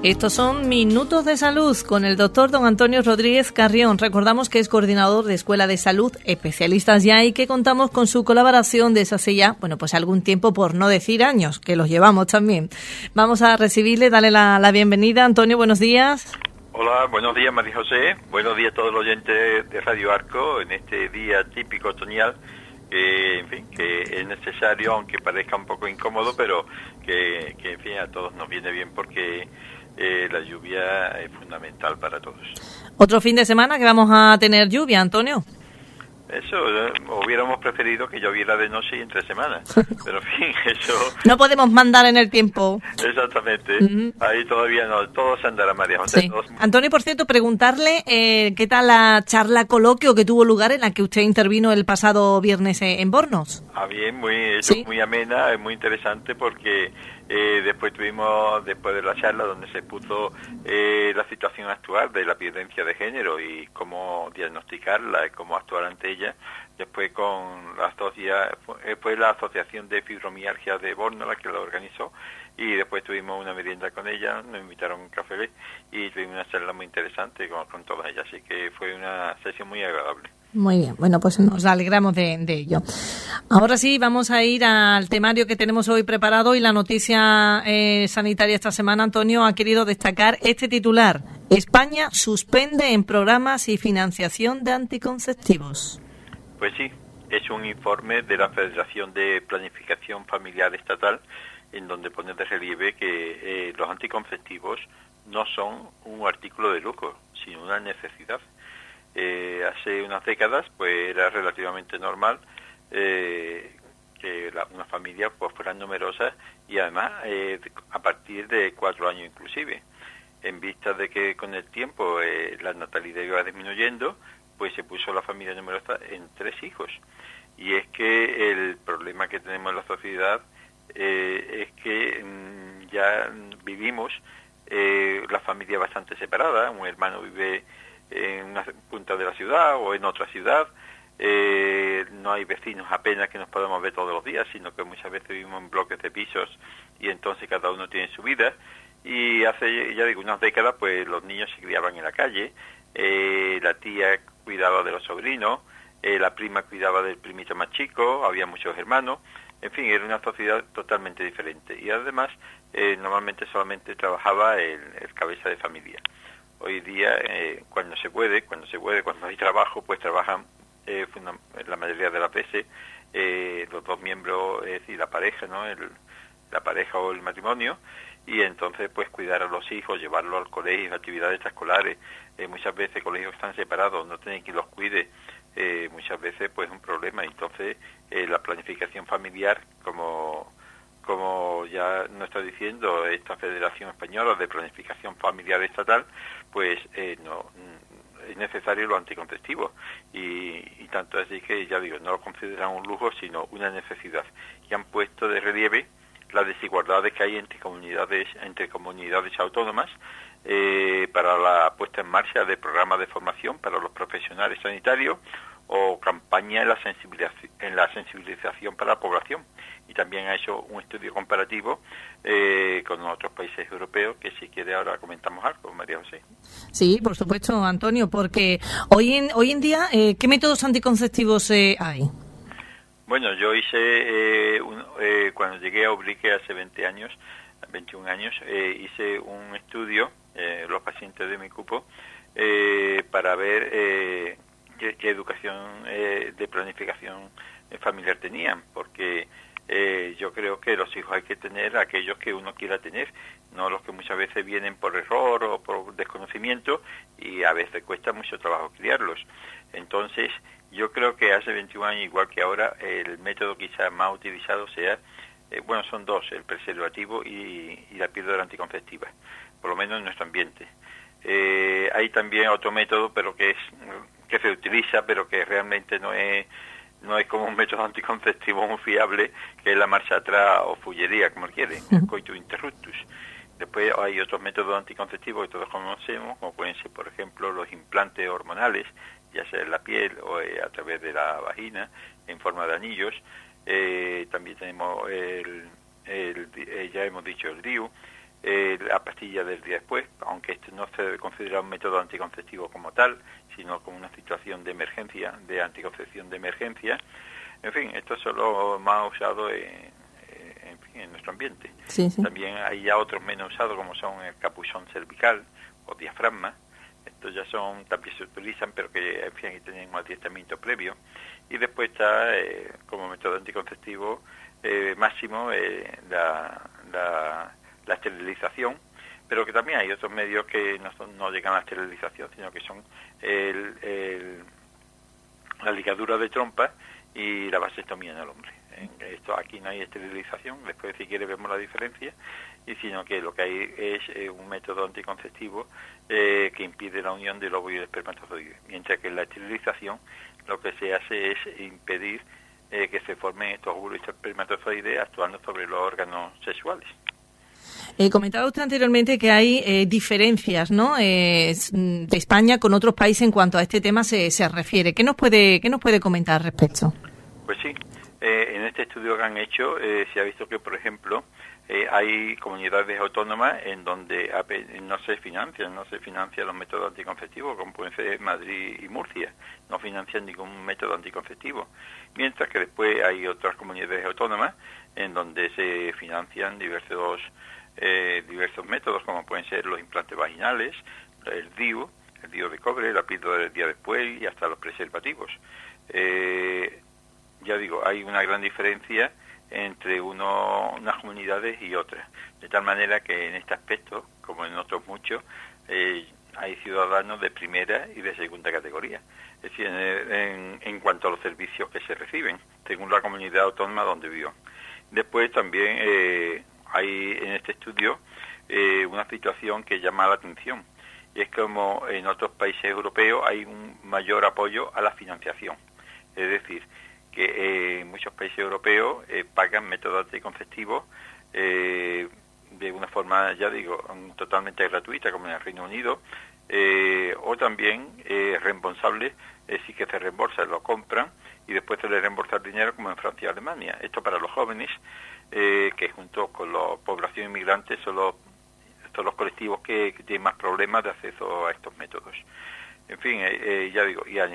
Estos son Minutos de Salud con el doctor don Antonio Rodríguez Carrión. Recordamos que es coordinador de Escuela de Salud, especialistas ya, y que contamos con su colaboración desde hace ya, pues algún tiempo, por no decir años, que los llevamos también. Vamos a recibirle, darle la bienvenida. Antonio, buenos días. Hola, buenos días María José, buenos días a todos los oyentes de Radio Arco en este día típico otoñal, que es necesario, aunque parezca un poco incómodo, pero que en fin, a todos nos viene bien porque la lluvia es fundamental para todos. Otro fin de semana que vamos a tener lluvia, Antonio. Eso, hubiéramos preferido que lloviera de noche y entre semanas, pero en fin, eso... No podemos mandar en el tiempo. Exactamente, ahí todavía no, todo se andará, María José. Sí. Antonio, por cierto, preguntarle qué tal la charla coloquio que tuvo lugar en la que usted intervino el pasado viernes en Bornos. Bien, muy amena, muy interesante porque después de la charla donde se puso la situación actual de la violencia de género y cómo diagnosticarla y cómo actuar ante ella. Después fue la Asociación de Fibromialgia de Borno la que lo organizó, y después tuvimos una merienda con ella, nos invitaron a un café y tuvimos una charla muy interesante con todas ellas, así que fue una sesión muy agradable. Muy bien, bueno, pues nos alegramos de ello. Ahora sí, vamos a ir al temario que tenemos hoy preparado, y la noticia sanitaria esta semana, Antonio, ha querido destacar este titular: España suspende en programas y financiación de anticonceptivos. Pues sí, es un informe de la Federación de Planificación Familiar Estatal en donde pone de relieve que los anticonceptivos no son un artículo de lujo, sino una necesidad. Hace unas décadas pues era relativamente normal que una familia pues fueran numerosas, y además a partir de 4 años inclusive. En vista de que con el tiempo la natalidad iba disminuyendo, pues se puso la familia numerosa en 3 hijos. Y es que el problema que tenemos en la sociedad es que ya vivimos la familia bastante separada. Un hermano vive en una punta de la ciudad o en otra ciudad, no hay vecinos apenas que nos podamos ver todos los días, sino que muchas veces vivimos en bloques de pisos y entonces cada uno tiene su vida. Y hace, ya digo, unas décadas pues los niños se criaban en la calle, la tía cuidaba de los sobrinos, la prima cuidaba del primito más chico, había muchos hermanos, en fin, era una sociedad totalmente diferente. Y además normalmente solamente trabajaba el cabeza de familia. Hoy día, cuando se puede, cuando hay trabajo, pues trabajan la mayoría de las veces los dos miembros, es decir, la pareja, ¿no? La pareja o el matrimonio, y entonces pues cuidar a los hijos, llevarlos al colegio, actividades extraescolares, muchas veces colegios están separados, no tienen quien los cuide, muchas veces pues es un problema. Entonces la planificación familiar, como ya nos está diciendo esta Federación Española de Planificación Familiar Estatal, pues no es necesario los anticonceptivos, y tanto así que, ya digo, no lo consideran un lujo, sino una necesidad. Y han puesto de relieve las desigualdades que hay entre comunidades autónomas para la puesta en marcha de programas de formación para los profesionales sanitarios o campaña en la sensibilización para la población. Y también ha hecho un estudio comparativo con otros países europeos, que si quiere ahora comentamos algo, María José. Sí, por supuesto, Antonio, porque hoy en día, ¿qué métodos anticonceptivos hay? Bueno, yo hice, cuando llegué a Ubrique hace 21 años, hice un estudio, los pacientes de mi cupo, para ver qué educación de planificación familiar tenían, porque yo creo que los hijos hay que tener aquellos que uno quiera tener, no los que muchas veces vienen por error o por desconocimiento, y a veces cuesta mucho trabajo criarlos. Entonces, yo creo que hace 21 años, igual que ahora, el método quizás más utilizado sea, son dos, el preservativo y la píldora anticonceptiva, por lo menos en nuestro ambiente. Hay también otro método, pero que se utiliza, pero que realmente no es como un método anticonceptivo muy fiable, que es la marcha atrás o fullería, como quieren, el coitus interruptus. Después hay otros métodos anticonceptivos que todos conocemos, como pueden ser, por ejemplo, los implantes hormonales, ya sea en la piel o a través de la vagina, en forma de anillos. También tenemos ya hemos dicho el DIU. la pastilla del día después, aunque este no se debe considerar un método anticonceptivo como tal, sino como una situación de emergencia, de anticoncepción de emergencia. En fin, esto es lo más usado en nuestro ambiente. Sí, sí. También hay ya otros menos usados, como son el capuchón cervical o diafragma. Estos ya también se utilizan, pero que en fin hay que tener un adiestramiento previo. Y después está como método anticonceptivo máximo la esterilización, pero que también hay otros medios que no llegan a la esterilización, sino que son la ligadura de trompa y la vasectomía en el hombre. Esto aquí no hay esterilización, después si quiere vemos la diferencia, y sino que lo que hay es un método anticonceptivo que impide la unión del óvulo y el espermatozoide, mientras que en la esterilización lo que se hace es impedir que se formen estos óvulos y espermatozoides actuando sobre los órganos sexuales. Comentaba usted anteriormente que hay diferencias, ¿no? De España con otros países en cuanto a este tema se refiere. ¿Qué nos puede comentar al respecto? Pues sí, en este estudio que han hecho se ha visto que, por ejemplo, hay comunidades autónomas en donde no se financian los métodos anticonceptivos, como pueden ser Madrid y Murcia, no financian ningún método anticonceptivo, mientras que después hay otras comunidades autónomas en donde se financian diversos métodos, como pueden ser los implantes vaginales, el DIU de cobre, la píldora del día después y hasta los preservativos. Ya digo, hay una gran diferencia entre unas comunidades y otras, de tal manera que en este aspecto, como en otros muchos, hay ciudadanos de primera y de segunda categoría, es decir, en cuanto a los servicios que se reciben, según la comunidad autónoma donde vivan. Después también hay en este estudio una situación que llama la atención, y es como en otros países europeos hay un mayor apoyo a la financiación, es decir, que en muchos países europeos pagan métodos anticonceptivos de una forma, ya digo, totalmente gratuita, como en el Reino Unido, o también reembolsables, sí que se reembolsa, lo compran y después se les reembolsa el dinero, como en Francia y Alemania. Esto para los jóvenes, que junto con la población inmigrante son los colectivos que tienen más problemas de acceso a estos métodos. En fin, ya digo, y a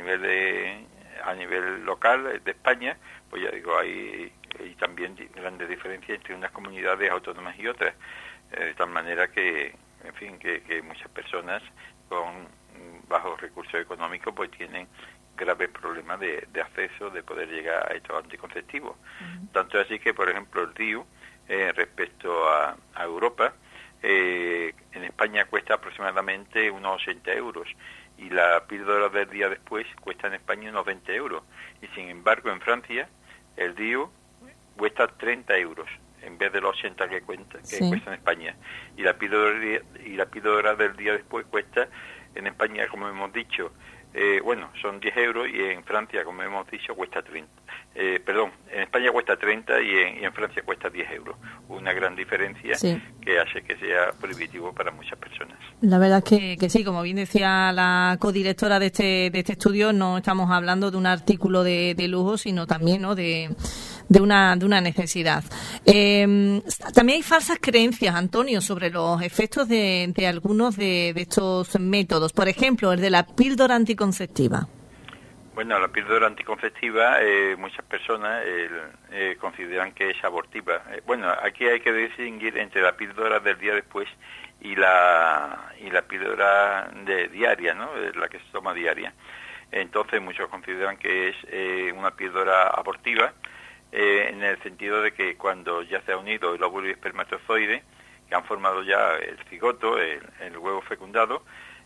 nivel local de España, pues ya digo, hay también grandes diferencias entre unas comunidades autónomas y otras, de tal manera que, en fin, que muchas personas con bajos recursos económicos pues tienen graves problemas de acceso, de poder llegar a estos anticonceptivos. Tanto así que, por ejemplo, el DIU, respecto a Europa, en España cuesta aproximadamente unos 80 euros, y la píldora del día después cuesta en España unos 20 euros. Y sin embargo, en Francia, el DIU cuesta 30 euros, en vez de los 80 que cuesta en España. Y la píldora del día después cuesta en España, como hemos dicho, son 10 euros, y en Francia, como hemos dicho, cuesta 30. En España cuesta 30 y en Francia cuesta 10 euros. Una gran diferencia que hace que sea prohibitivo para muchas personas. La verdad es que sí, como bien decía la codirectora de este estudio, no estamos hablando de un artículo de lujo, sino también, ¿no?, de una necesidad. También hay falsas creencias, Antonio, sobre los efectos de algunos de estos métodos. Por ejemplo, el de la píldora anticonceptiva. Bueno, la píldora anticonceptiva, muchas personas consideran que es abortiva. Aquí hay que distinguir entre la píldora del día después y la píldora diaria, ¿no?, la que se toma diaria. Entonces, muchos consideran que es una píldora abortiva, en el sentido de que cuando ya se ha unido el óvulo y espermatozoide, que han formado ya el cigoto, el huevo fecundado,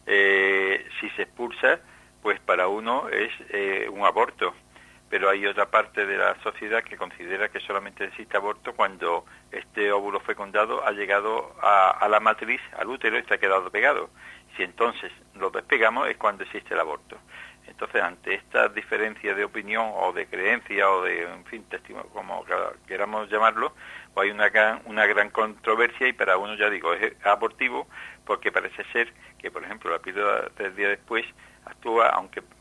si se expulsa, pues para uno es un aborto. Pero hay otra parte de la sociedad que considera que solamente existe aborto cuando este óvulo fecundado ha llegado a la matriz, al útero, y se ha quedado pegado. Si entonces lo despegamos es cuando existe el aborto. Entonces, ante esta diferencia de opinión o de creencia o de, en fin, testimonio, como queramos llamarlo, pues hay una gran controversia, y para uno, ya digo, es abortivo, porque parece ser que, por ejemplo, la píldora del día después actúa, aunque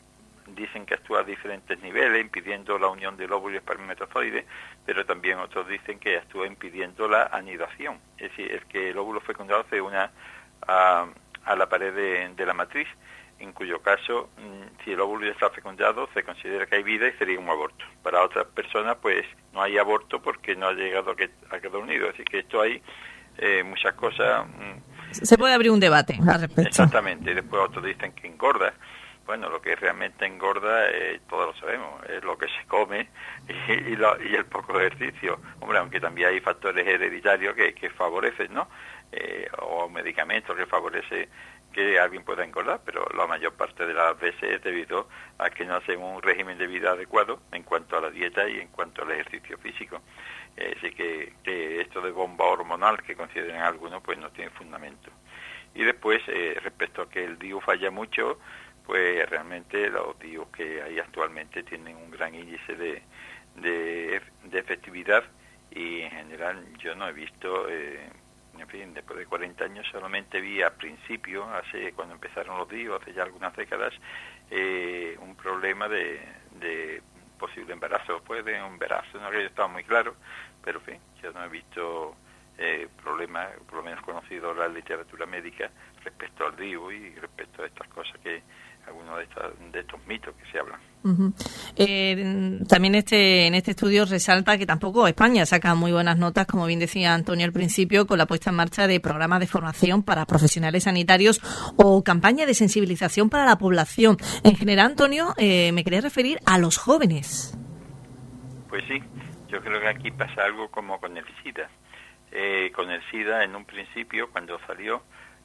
dicen que actúa a diferentes niveles, impidiendo la unión del óvulo y espermatozoide, pero también otros dicen que actúa impidiendo la anidación, es decir, es que el óvulo fecundado se una a la pared de la matriz, en cuyo caso, si el óvulo ya está fecundado, se considera que hay vida y sería un aborto. Para otras personas, pues no hay aborto porque no ha llegado a quedar unido. Así que esto hay muchas cosas. Se puede abrir un debate al respecto. Exactamente. Y después otros dicen que engorda. Bueno, lo que realmente engorda, todos lo sabemos, es lo que se come y el poco ejercicio. Hombre, aunque también hay factores hereditarios que favorecen, ¿no? O medicamentos que favorecen que alguien pueda engordar, pero la mayor parte de las veces es debido a que no hacemos un régimen de vida adecuado en cuanto a la dieta y en cuanto al ejercicio físico. Así que esto de bomba hormonal que consideran algunos, pues no tiene fundamento. Y después, respecto a que el DIU falla mucho, pues realmente los DIU que hay actualmente tienen un gran índice de efectividad y en general yo no he visto... en fin, después de 40 años solamente vi al principio, cuando empezaron los DIU, hace ya algunas décadas, un problema de posible embarazo. Después de un embarazo, no había estado muy claro, pero en fin, yo no he visto problemas, por lo menos conocido en la literatura médica, respecto al DIU y respecto a estas cosas algunos de estos mitos que se hablan. Uh-huh. También en este estudio resalta que tampoco España saca muy buenas notas, como bien decía Antonio al principio, con la puesta en marcha de programas de formación para profesionales sanitarios o campaña de sensibilización para la población. En general, Antonio, me quería referir a los jóvenes. Pues sí, yo creo que aquí pasa algo como con el SIDA. Con el SIDA, en un principio, cuando salió,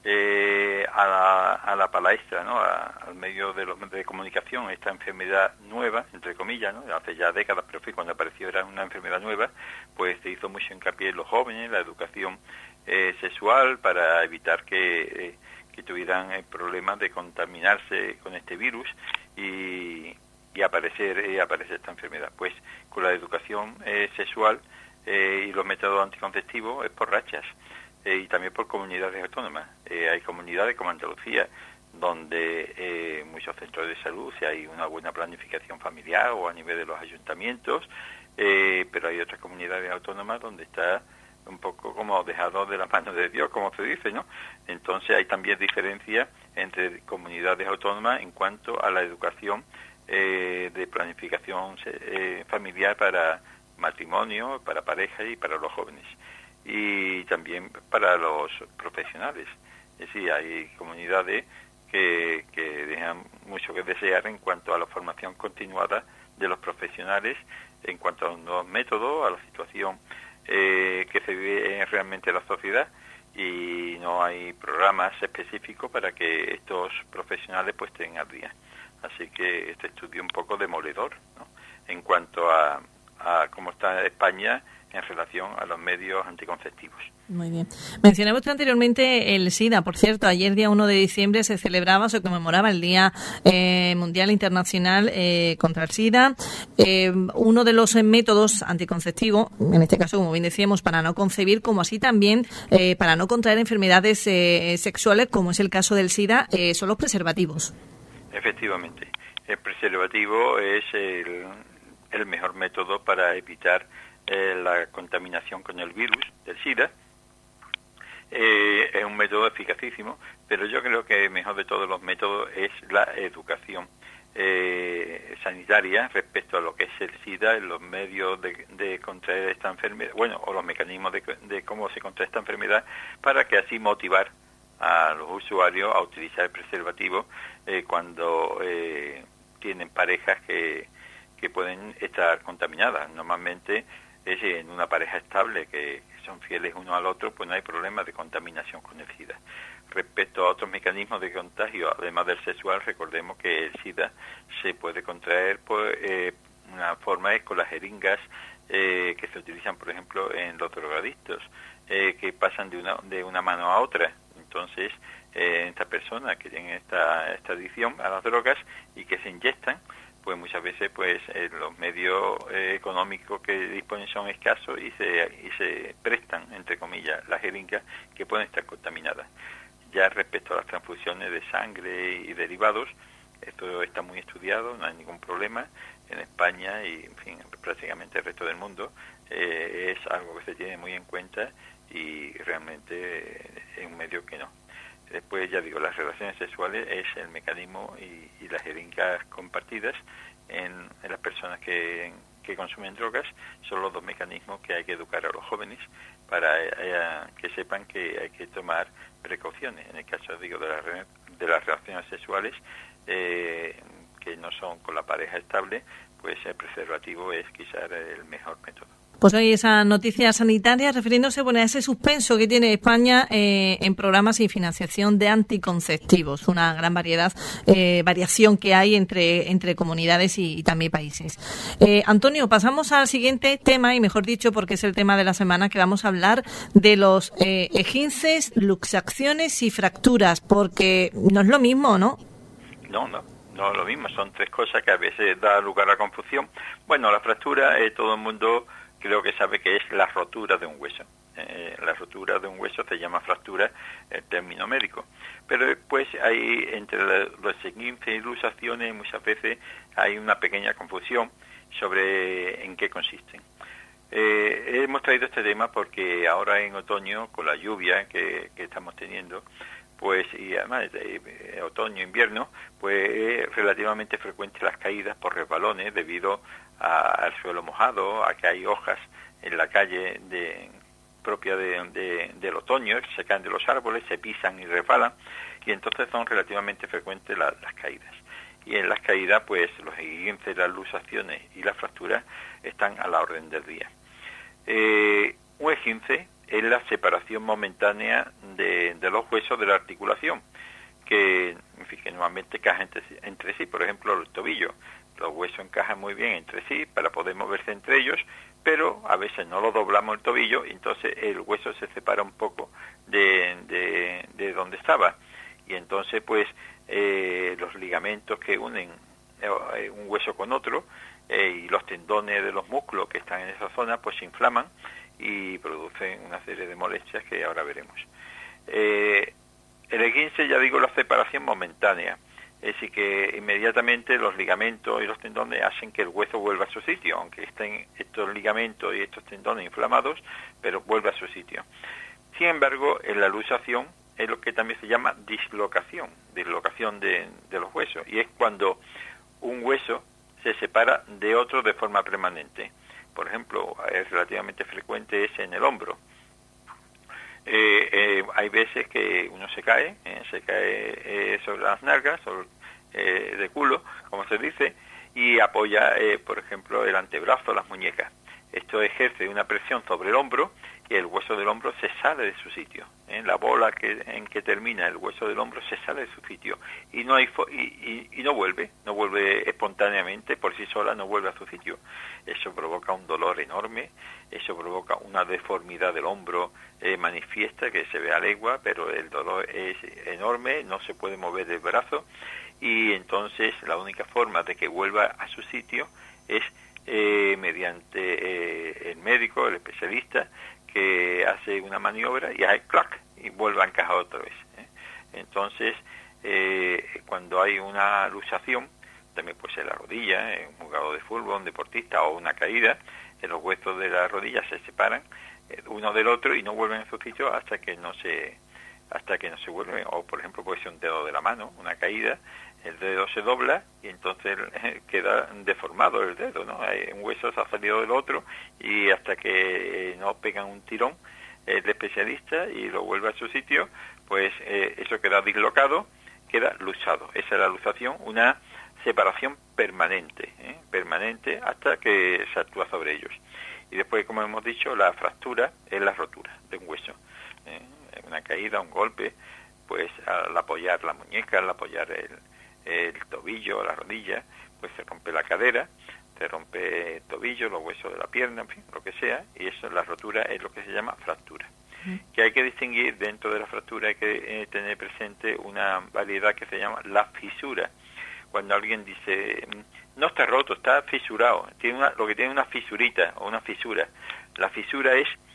a la palestra, ¿no? Al medio de los medios de comunicación, esta enfermedad nueva, entre comillas, ¿no? Hace ya décadas, pero cuando apareció era una enfermedad nueva, pues se hizo mucho hincapié en los jóvenes, la educación sexual, para evitar que tuvieran problemas de contaminarse con este virus y aparecer esta enfermedad. Pues con la educación sexual y los métodos anticonceptivos es por rachas. Y también por comunidades autónomas. Hay comunidades como Andalucía, donde muchos centros de salud, si hay una buena planificación familiar o a nivel de los ayuntamientos, pero hay otras comunidades autónomas donde está un poco como dejado de las manos de Dios, como se dice, ¿no? Entonces hay también diferencias entre comunidades autónomas en cuanto a la educación de planificación familiar para matrimonio, para pareja y para los jóvenes. Y también para los profesionales. Es decir, hay comunidades que dejan mucho que desear en cuanto a la formación continuada de los profesionales, en cuanto a los nuevos métodos, a la situación que se vive realmente en la sociedad, y no hay programas específicos para que estos profesionales pues estén al día. Así que este estudio es un poco demoledor, ¿no? En cuanto a cómo está España en relación a los medios anticonceptivos. Muy bien. Mencionaba usted anteriormente el SIDA. Por cierto, ayer, día 1 de diciembre, se conmemoraba el Día Mundial Internacional contra el SIDA. Uno de los métodos anticonceptivos, en este caso, como bien decíamos, para no concebir, como así también para no contraer enfermedades sexuales, como es el caso del SIDA, son los preservativos. Efectivamente. El preservativo es el mejor método para evitar la contaminación con el virus del SIDA. Es un método eficacísimo, pero yo creo que el mejor de todos los métodos es la educación sanitaria respecto a lo que es el SIDA, en los medios de contraer esta enfermedad, bueno, o los mecanismos de cómo se contrae esta enfermedad, para que así motivar a los usuarios a utilizar el preservativo cuando tienen parejas que pueden estar contaminadas. Normalmente es en una pareja estable que son fieles uno al otro, pues no hay problema de contaminación con el SIDA. Respecto a otros mecanismos de contagio, además del sexual, recordemos que el SIDA se puede contraer por una forma es con las jeringas que se utilizan, por ejemplo, en los drogadictos, que pasan de una mano a otra. Entonces, estas personas que tienen esta adicción a las drogas y que se inyectan, pues muchas veces pues los medios económicos que disponen son escasos y se prestan, entre comillas, las jeringas que pueden estar contaminadas. Ya respecto a las transfusiones de sangre y derivados, Esto está muy estudiado, no hay ningún problema en España y, en fin, prácticamente el resto del mundo. Es algo que se tiene muy en cuenta y realmente es un medio que no. Después, ya digo, las relaciones sexuales es el mecanismo y las jeringas compartidas en las personas que consumen drogas son los dos mecanismos que hay que educar a los jóvenes para que sepan que hay que tomar precauciones. En el caso, digo, de las relaciones sexuales que no son con la pareja estable, pues el preservativo es quizás el mejor método. Pues hoy esa noticia sanitaria refiriéndose a ese suspenso que tiene España en programas y financiación de anticonceptivos, una gran variación que hay entre comunidades y también países. Antonio, pasamos al siguiente tema, y mejor dicho, porque es el tema de la semana, que vamos a hablar de los esguinces, luxaciones y fracturas, porque no es lo mismo, ¿no? No es lo mismo, son tres cosas que a veces da lugar a confusión. Bueno, la fractura, todo el mundo creo que sabe que es la rotura de un hueso. La rotura de un hueso se llama fractura, el término médico. Pero después hay entre los esguinces y luxaciones muchas veces hay una pequeña confusión sobre en qué consisten. Hemos traído este tema porque ahora en otoño, con la lluvia que estamos teniendo, pues, y además de otoño, invierno, pues es relativamente frecuente las caídas por resbalones debido al suelo mojado, a que hay hojas en la calle propia del otoño, que se caen de los árboles, se pisan y resbalan, y entonces son relativamente frecuentes las caídas. Y en las caídas, pues los esguinces, las luxaciones y las fracturas están a la orden del día. Un esguince es la separación momentánea de los huesos de la articulación, que normalmente encajan entre sí. Por ejemplo, el tobillo, los huesos encajan muy bien entre sí para poder moverse entre ellos, pero a veces no lo doblamos el tobillo y entonces el hueso se separa un poco de donde estaba. Y entonces, pues, los ligamentos que unen un hueso con otro y los tendones de los músculos que están en esa zona, pues se inflaman y producen una serie de molestias que ahora veremos. El esguince, ya digo, la separación momentánea, es decir, que inmediatamente los ligamentos y los tendones hacen que el hueso vuelva a su sitio, aunque estén estos ligamentos y estos tendones inflamados, pero vuelve a su sitio. Sin embargo, en la luxación es lo que también se llama dislocación de los huesos, y es cuando un hueso se separa de otro de forma permanente. Por ejemplo, es relativamente frecuente es en el hombro. Hay veces que uno se cae sobre las nalgas, de culo, como se dice, y apoya, por ejemplo, el antebrazo, las muñecas. Esto ejerce una presión sobre el hombro y el hueso del hombro se sale de su sitio. La bola en que termina el hueso del hombro se sale de su sitio y no vuelve espontáneamente por sí sola, no vuelve a su sitio. Eso provoca un dolor enorme, eso provoca una deformidad del hombro manifiesta que se ve a legua, pero el dolor es enorme, no se puede mover el brazo y entonces la única forma de que vuelva a su sitio es mediante el médico, el especialista, que hace una maniobra y hay clac y vuelve a encajar otra vez. Entonces, cuando hay una luxación, también puede ser la rodilla, un jugador de fútbol, un deportista o una caída, los huesos de la rodilla se separan uno del otro y no vuelven a su sitio hasta que no se vuelven, o por ejemplo puede ser un dedo de la mano, una caída, el dedo se dobla y entonces queda deformado el dedo, ¿no? Un hueso se ha salido del otro y hasta que no pegan un tirón el especialista y lo vuelve a su sitio, pues eso queda dislocado, queda luxado. Esa es la luxación, una separación permanente hasta que se actúa sobre ellos. Y después, como hemos dicho, la fractura es la rotura de un hueso. Una caída, un golpe, pues al apoyar la muñeca, al apoyar el tobillo, la rodilla, pues se rompe la cadera, se rompe el tobillo, los huesos de la pierna, en fin, lo que sea, y eso, la rotura es lo que se llama fractura. Que hay que distinguir, dentro de la fractura hay que tener presente una variedad que se llama la fisura. Cuando alguien dice, no está roto, está fisurado, lo que tiene una fisurita o una fisura. La fisura es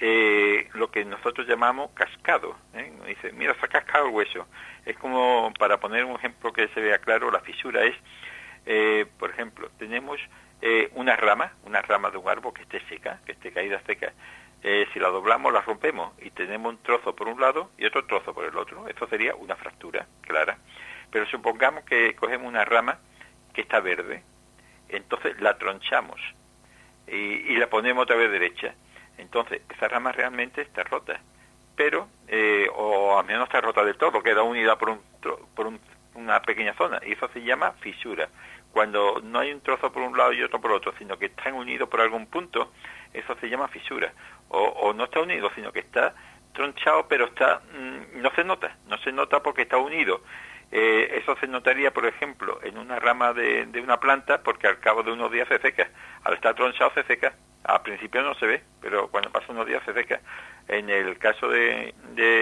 lo que nosotros llamamos cascado. Dice, mira, se ha cascado el hueso. Es como, para poner un ejemplo que se vea claro, la fisura es, por ejemplo, tenemos una rama de un árbol que esté seca, que esté caída seca. Si la doblamos, la rompemos y tenemos un trozo por un lado y otro trozo por el otro. Eso sería una fractura clara. Pero supongamos que cogemos una rama que está verde, entonces la tronchamos y la ponemos otra vez derecha. Entonces, esa rama realmente está rota, pero, o al menos está rota del todo, queda unida por una pequeña zona, y eso se llama fisura. Cuando no hay un trozo por un lado y otro por otro, sino que están unidos por algún punto, eso se llama fisura. O no está unido, sino que está tronchado, pero no se nota porque está unido. Eso se notaría, por ejemplo, en una rama de una planta, porque al cabo de unos días se seca. Al estar tronchado se seca. Al principio no se ve, pero cuando pasan unos días se seca. En el caso de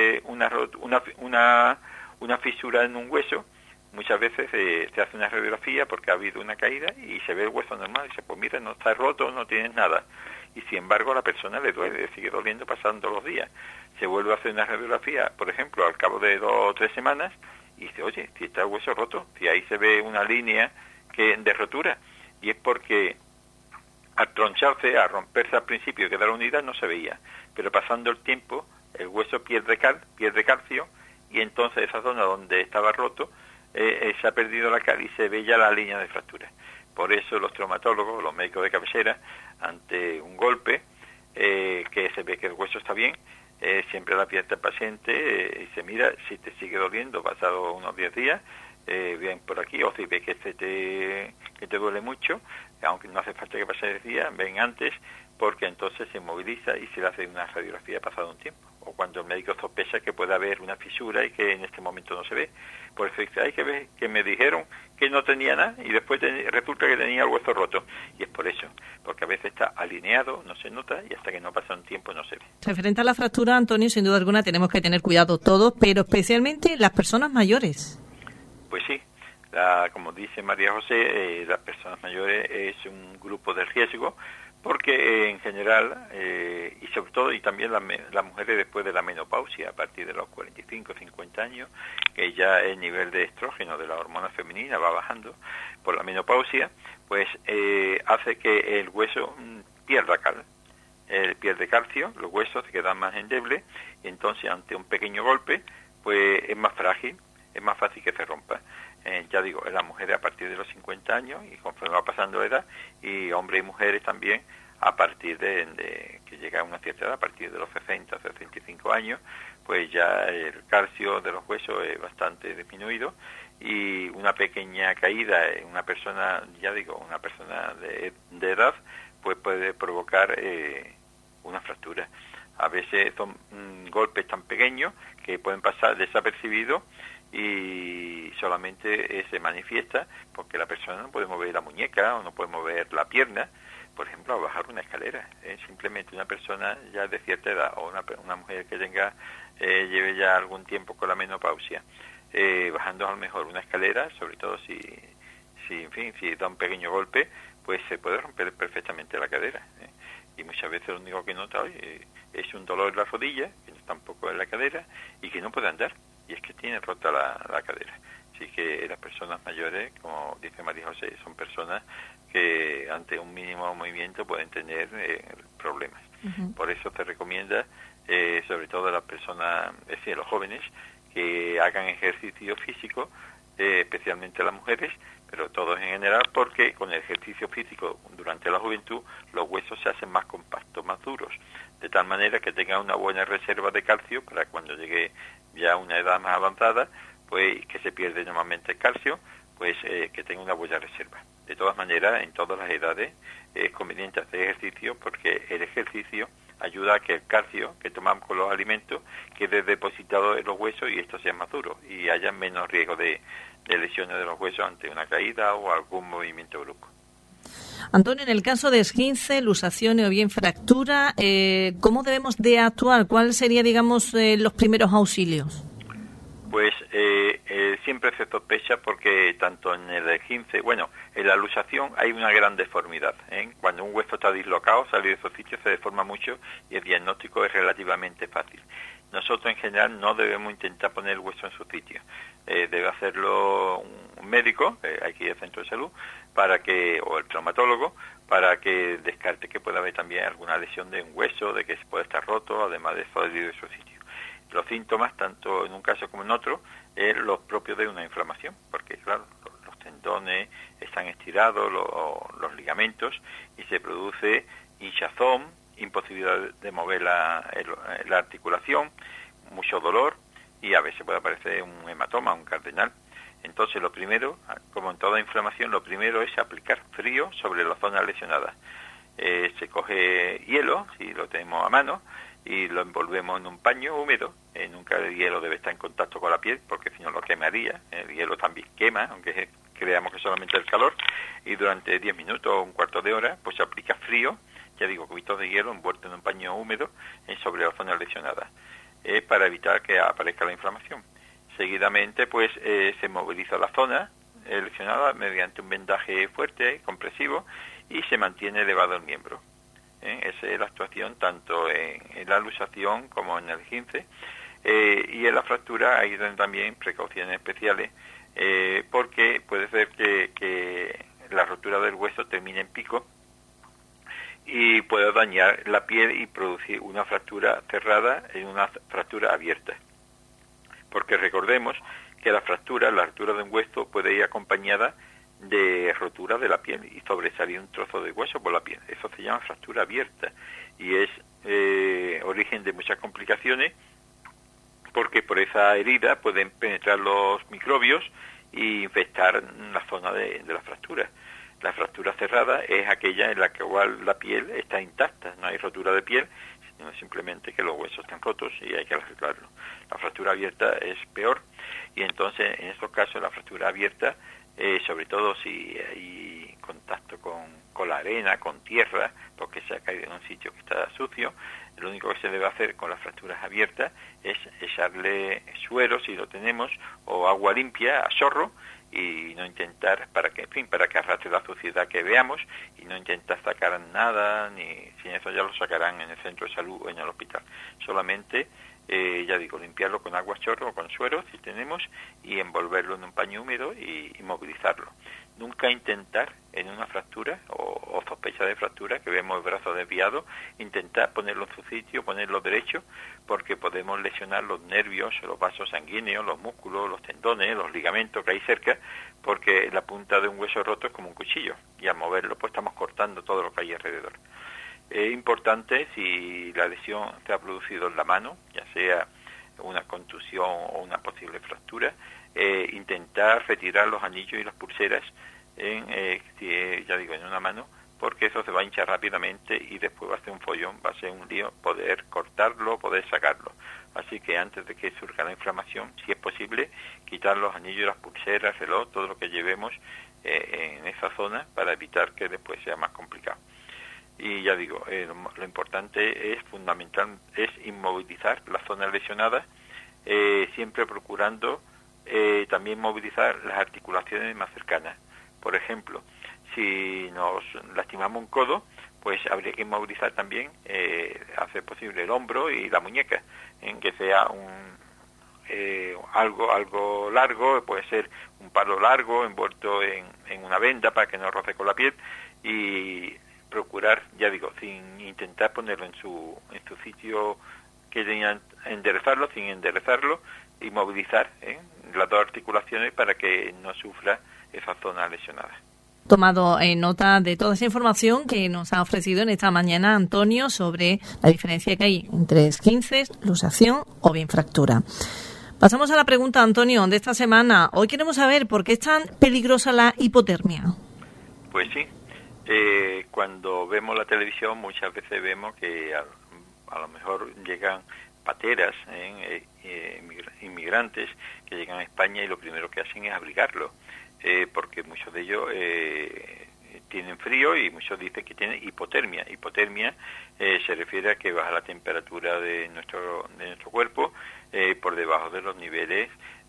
una fisura en un hueso, muchas veces se hace una radiografía porque ha habido una caída y se ve el hueso normal. Y dice, pues mira, no está roto, no tienes nada. Y sin embargo a la persona le duele, le sigue doliendo pasando los días. Se vuelve a hacer una radiografía, por ejemplo, al cabo de 2 o 3 semanas, y dice, oye, si está el hueso roto, si ahí se ve una línea de rotura. Y es porque al troncharse, a romperse al principio y quedar unida, no se veía. Pero pasando el tiempo, el hueso pierde calcio, y entonces esa zona donde estaba roto, se ha perdido la cal y se ve ya la línea de fractura. Por eso los traumatólogos, los médicos de cabecera, ante un golpe, que se ve que el hueso está bien, siempre la advierte al paciente, y se mira, si te sigue doliendo pasado unos 10 días, bien por aquí, o si ves que te duele mucho, aunque no hace falta que pase 10 días, ven antes, porque entonces se moviliza y se le hace una radiografía pasado un tiempo, o cuando el médico sospecha que puede haber una fisura y que en este momento no se ve. Por eso dice, hay que ver, que me dijeron que no tenía nada y después resulta que tenía el hueso roto, y es por eso, porque a veces está alineado, no se nota, y hasta que no pasa un tiempo no se ve. Referente a la fractura, Antonio, sin duda alguna tenemos que tener cuidado todos, pero especialmente las personas mayores. Pues sí, como dice María José, las personas mayores es un grupo de riesgo, porque en general, y sobre todo, y también las mujeres después de la menopausia, a partir de los 45, 50 años, que ya el nivel de estrógeno de la hormona femenina va bajando por la menopausia, pues hace que el hueso pierda cal, pierde calcio, los huesos se quedan más endebles, y entonces ante un pequeño golpe, pues es más frágil, es más fácil que se rompa. Ya digo, en las mujeres a partir de los 50 años y conforme va pasando la edad, y hombres y mujeres también a partir de que llega a una cierta edad, a partir de los 60, 65 años, pues ya el calcio de los huesos es bastante disminuido, y una pequeña caída en una persona, ya digo, una persona de edad, pues puede provocar una fractura. A veces son golpes tan pequeños que pueden pasar desapercibidos y solamente se manifiesta porque la persona no puede mover la muñeca o no puede mover la pierna, por ejemplo, a bajar una escalera. Simplemente una persona ya de cierta edad o una mujer que lleve ya algún tiempo con la menopausia, bajando a lo mejor una escalera, sobre todo si da un pequeño golpe, pues se puede romper perfectamente la cadera. Y muchas veces lo único que nota es un dolor en la rodilla, que tampoco en la cadera, y que no puede andar, y es que tiene rota la cadera. Así que las personas mayores, como dice María José, son personas que ante un mínimo movimiento pueden tener problemas. Uh-huh. Por eso se recomienda, sobre todo a las personas, es decir, a los jóvenes, que hagan ejercicio físico, especialmente las mujeres, pero todos en general, porque con el ejercicio físico durante la juventud los huesos se hacen más compactos, más duros, de tal manera que tengan una buena reserva de calcio para cuando llegue ya a una edad más avanzada, pues que se pierde normalmente el calcio, pues que tenga una buena reserva. De todas maneras, en todas las edades es conveniente hacer ejercicio, porque el ejercicio ayuda a que el calcio que tomamos con los alimentos quede depositado en los huesos y estos sean más duros y haya menos riesgo de lesiones de los huesos ante una caída o algún movimiento brusco. Antonio, en el caso de esguince, luxaciones o bien fractura, ¿cómo debemos de actuar? ¿Cuál sería, digamos, los primeros auxilios? Pues siempre se sospecha porque tanto en el esguince, en la luxación hay una gran deformidad. Cuando un hueso está dislocado, salir de esos sitios se deforma mucho y el diagnóstico es relativamente fácil. Nosotros en general no debemos intentar poner el hueso en su sitio. Debe hacerlo un médico, hay que ir al centro de salud, o el traumatólogo, para que descarte que pueda haber también alguna lesión de un hueso, de que se puede estar roto, además de salir de su sitio. Los síntomas, tanto en un caso como en otro, es los propios de una inflamación, porque claro, los tendones están estirados, los ligamentos, y se produce hinchazón, imposibilidad de mover la articulación, mucho dolor, y a veces puede aparecer un hematoma, un cardenal. Entonces lo primero, como en toda inflamación, lo primero es aplicar frío sobre la zona lesionada. Se coge hielo, si lo tenemos a mano, y lo envolvemos en un paño húmedo. Nunca el hielo debe estar en contacto con la piel, porque si no lo quemaría. El hielo también quema, aunque creamos que solamente el calor, y durante 10 minutos o un cuarto de hora, pues se aplica frío, ya digo, cubitos de hielo envuelto en un paño húmedo sobre la zona lesionada, para evitar que aparezca la inflamación. Seguidamente, pues se moviliza la zona lesionada mediante un vendaje fuerte, compresivo, y se mantiene elevado el miembro. Esa es la actuación tanto en la luxación como en el esguince. Y en la fractura hay también precauciones especiales, porque puede ser que la rotura del hueso termine en pico y pueda dañar la piel y producir una fractura cerrada en una fractura abierta. Porque recordemos que la rotura de un hueso puede ir acompañada de rotura de la piel y sobresalir un trozo de hueso por la piel. Eso se llama fractura abierta y es origen de muchas complicaciones, porque por esa herida pueden penetrar los microbios e infectar la zona de la fractura. La fractura cerrada es aquella en la cual la piel está intacta, no hay rotura de piel, sino simplemente que los huesos están rotos y hay que arreglarlo. La fractura abierta es peor, y entonces en estos casos la fractura abierta, sobre todo si hay contacto con la arena, con tierra, porque se ha caído en un sitio que está sucio, lo único que se debe hacer con las fracturas abiertas es echarle suero, si lo tenemos, o agua limpia a chorro, y no intentar, para que arrastre la suciedad que veamos, y no intentar sacar nada, ni sin eso ya lo sacarán en el centro de salud o en el hospital. Solamente, ya digo, limpiarlo con agua chorro o con suero, si tenemos, y envolverlo en un paño húmedo y movilizarlo. Nunca intentar en una fractura o sospecha de fractura, que vemos el brazo desviado, intentar ponerlo en su sitio, ponerlo derecho, porque podemos lesionar los nervios, los vasos sanguíneos, los músculos, los tendones, los ligamentos que hay cerca, porque la punta de un hueso roto es como un cuchillo, y al moverlo pues estamos cortando todo lo que hay alrededor. Es importante, si la lesión se ha producido en la mano, ya sea una contusión o una posible fractura, intentar retirar los anillos y las pulseras en una mano, porque eso se va a hinchar rápidamente y después va a ser un follón, va a ser un lío poder cortarlo, poder sacarlo. Así que antes de que surja la inflamación, si es posible, quitar los anillos, las pulseras, reloj, todo lo que llevemos en esa zona, para evitar que después sea más complicado. Y ya digo, lo importante es fundamental, es inmovilizar la zona lesionada, siempre procurando también movilizar las articulaciones más cercanas. Por ejemplo, si nos lastimamos un codo, pues habría que inmovilizar también, hacer posible el hombro y la muñeca, en que sea algo largo, puede ser un palo largo envuelto en una venda para que no roce con la piel, y procurar, ya digo, sin intentar ponerlo en su sitio, que enderezarlo, sin enderezarlo, y movilizar las dos articulaciones para que no sufra esa zona lesionada. Tomado nota de toda esa información que nos ha ofrecido en esta mañana Antonio sobre la diferencia que hay entre esguinces, luxación o bien fractura. Pasamos a la pregunta, Antonio, de esta semana. Hoy queremos saber por qué es tan peligrosa la hipotermia. Pues sí, cuando vemos la televisión muchas veces vemos que a lo mejor llegan pateras, inmigrantes que llegan a España, y lo primero que hacen es abrigarlo, porque muchos de ellos tienen frío, y muchos dicen que tienen hipotermia. Hipotermia se refiere a que baja la temperatura de nuestro cuerpo por debajo de los niveles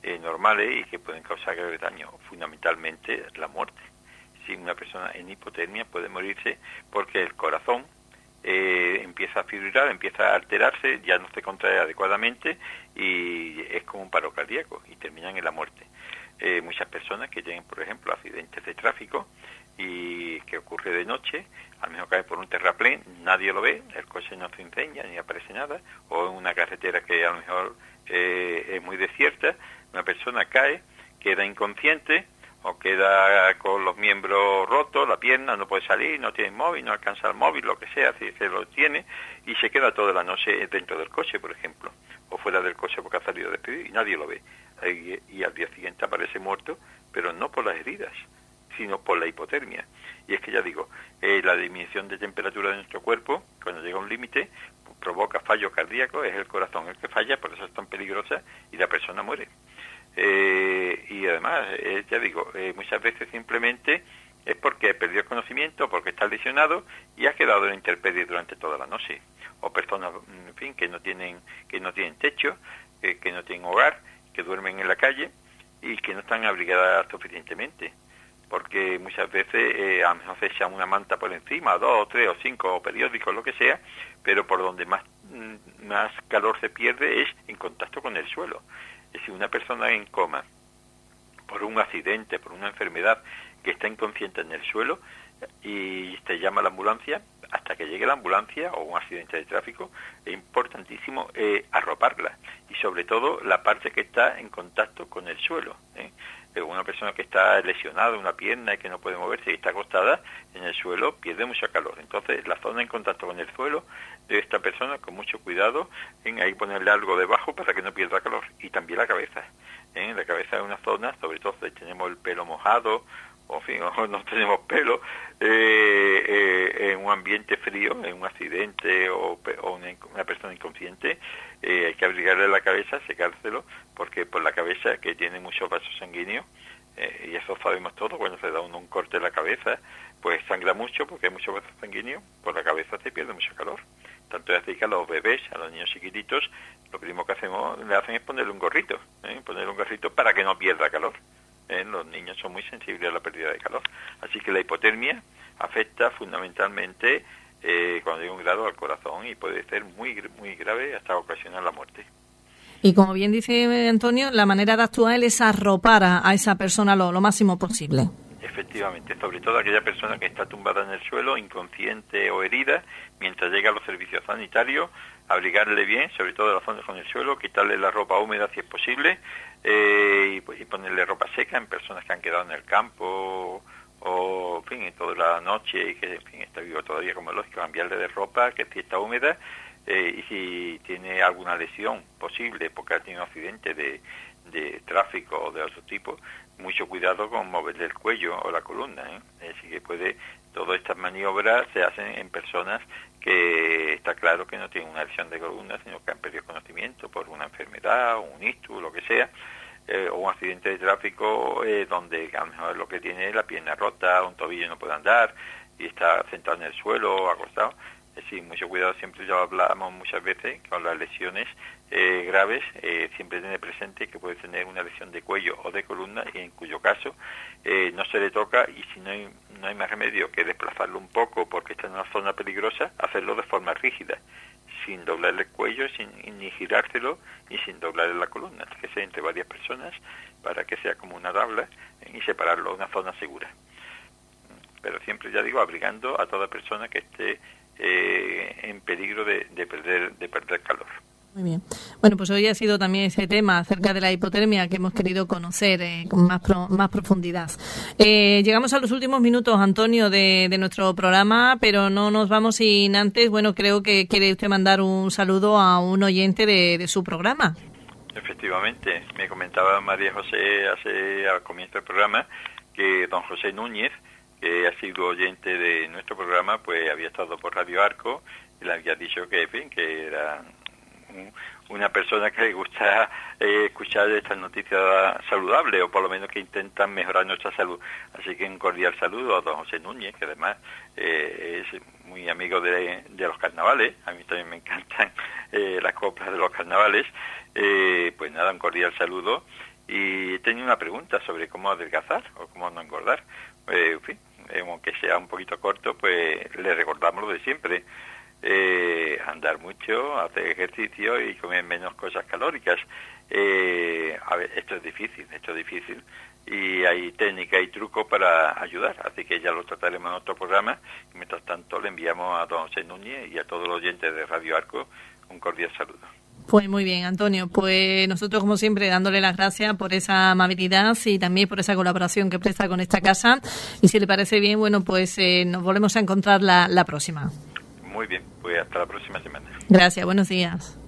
normales y que pueden causar grave daño, fundamentalmente la muerte. Si una persona en hipotermia puede morirse porque el corazón empieza a fibrilar, empieza a alterarse, ya no se contrae adecuadamente y es como un paro cardíaco y terminan en la muerte. Muchas personas que tienen, por ejemplo, accidentes de tráfico y que ocurre de noche, a lo mejor cae por un terraplén, nadie lo ve, el coche no se incendia ni aparece nada, o en una carretera que a lo mejor es muy desierta, una persona cae, queda inconsciente o queda con los miembros rotos, la pierna, no puede salir, no tiene móvil, no alcanza el móvil, lo que sea, si se lo tiene, y se queda toda la noche dentro del coche, por ejemplo, o fuera del coche porque ha salido despedido y nadie lo ve. Y al día siguiente aparece muerto, pero no por las heridas, sino por la hipotermia. Y es que ya digo, la disminución de temperatura de nuestro cuerpo, cuando llega a un límite, provoca fallo cardíaco, es el corazón el que falla, por eso es tan peligrosa, y la persona muere. Y además, ya digo, muchas veces simplemente es porque perdió el conocimiento, porque está lesionado y ha quedado en intemperie durante toda la noche. O personas, en fin, que no tienen techo, que no tienen hogar, que duermen en la calle y que no están abrigadas suficientemente. Porque muchas veces a lo mejor se echan una manta por encima, 2 o 3 o 5 o periódicos, lo que sea, pero por donde más calor se pierde es en contacto con el suelo. Es decir, una persona en coma por un accidente, por una enfermedad, que está inconsciente en el suelo y te llama a la ambulancia, hasta que llegue la ambulancia o un accidente de tráfico, es importantísimo arroparla y sobre todo la parte que está en contacto con el suelo. Una persona que está lesionada, una pierna y que no puede moverse y está acostada en el suelo, pierde mucho calor. Entonces, la zona en contacto con el suelo de esta persona, con mucho cuidado, en ahí ponerle algo debajo para que no pierda calor. Y también la cabeza. La cabeza es una zona, sobre todo si tenemos el pelo mojado, o en fin, o no tenemos pelo, en un ambiente frío, en un accidente o una persona inconsciente, hay que abrigarle la cabeza, secárselo, porque por la cabeza, que tiene muchos vasos sanguíneos, y eso sabemos todos, cuando se da uno un corte en la cabeza, pues sangra mucho porque hay muchos vasos sanguíneos, por la cabeza se pierde mucho calor. Tanto es así que a los bebés, a los niños chiquititos, lo primero que le hacen es ponerle un gorrito para que no pierda calor. Los niños son muy sensibles a la pérdida de calor. Así que la hipotermia afecta fundamentalmente, cuando llega un grado, al corazón y puede ser muy, muy grave hasta ocasionar la muerte. Y como bien dice Antonio, la manera de actuar es arropar a esa persona lo máximo posible. Efectivamente, sobre todo aquella persona que está tumbada en el suelo, inconsciente o herida, mientras llega a los servicios sanitarios, abrigarle bien, sobre todo las zonas con el suelo, quitarle la ropa húmeda si es posible, y ponerle ropa seca en personas que han quedado en el campo o, en fin, en toda la noche y que, en fin, está vivo todavía, como es lógico, cambiarle de ropa que sí está húmeda, y si tiene alguna lesión posible porque ha tenido un accidente de tráfico o de otro tipo, mucho cuidado con moverle el cuello o la columna, Es decir, que todas estas maniobras se hacen en personas que está claro que no tienen una lesión de columna, sino que han perdido conocimiento por una enfermedad o un ictus, lo que sea, o un accidente de tráfico donde a lo mejor lo que tiene es la pierna rota, un tobillo no puede andar y está sentado en el suelo o acostado. Es decir, mucho cuidado, siempre ya hablamos muchas veces con las lesiones graves, siempre tener presente que puede tener una lesión de cuello o de columna y en cuyo caso no se le toca, y si no hay más remedio que desplazarlo un poco porque está en una zona peligrosa, hacerlo de forma rígida, sin doblarle el cuello, ni girárselo y sin doblarle la columna, que sea entre varias personas para que sea como una tabla y separarlo a una zona segura. Pero siempre, ya digo, abrigando a toda persona que esté en peligro de perder calor. Muy bien. Bueno, pues hoy ha sido también ese tema acerca de la hipotermia que hemos querido conocer con más profundidad. Llegamos a los últimos minutos, Antonio, de nuestro programa, pero no nos vamos sin antes. Bueno, creo que quiere usted mandar un saludo a un oyente de su programa. Efectivamente, me comentaba María José al comienzo del programa que don José Núñez, que ha sido oyente de nuestro programa, pues había estado por Radio Arco y le había dicho que era una persona que le gusta escuchar estas noticias saludables, o por lo menos que intentan mejorar nuestra salud. Así que un cordial saludo a don José Núñez, que además es muy amigo de los carnavales. A mí también me encantan las coplas de los carnavales. Pues nada, un cordial saludo y he tenido una pregunta sobre cómo adelgazar o cómo no engordar. En fin, aunque sea un poquito corto, pues le recordamos lo de siempre. Andar mucho, hacer ejercicio y comer menos cosas calóricas. A ver, esto es difícil y hay técnica y truco para ayudar, así que ya lo trataremos en otro programa y mientras tanto le enviamos a don José Núñez y a todos los oyentes de Radio Arco un cordial saludo. Pues muy bien, Antonio, pues nosotros como siempre dándole las gracias por esa amabilidad y también por esa colaboración que presta con esta casa y si le parece bien, bueno, pues nos volvemos a encontrar la próxima. Muy bien, pues hasta la próxima semana. Gracias, buenos días.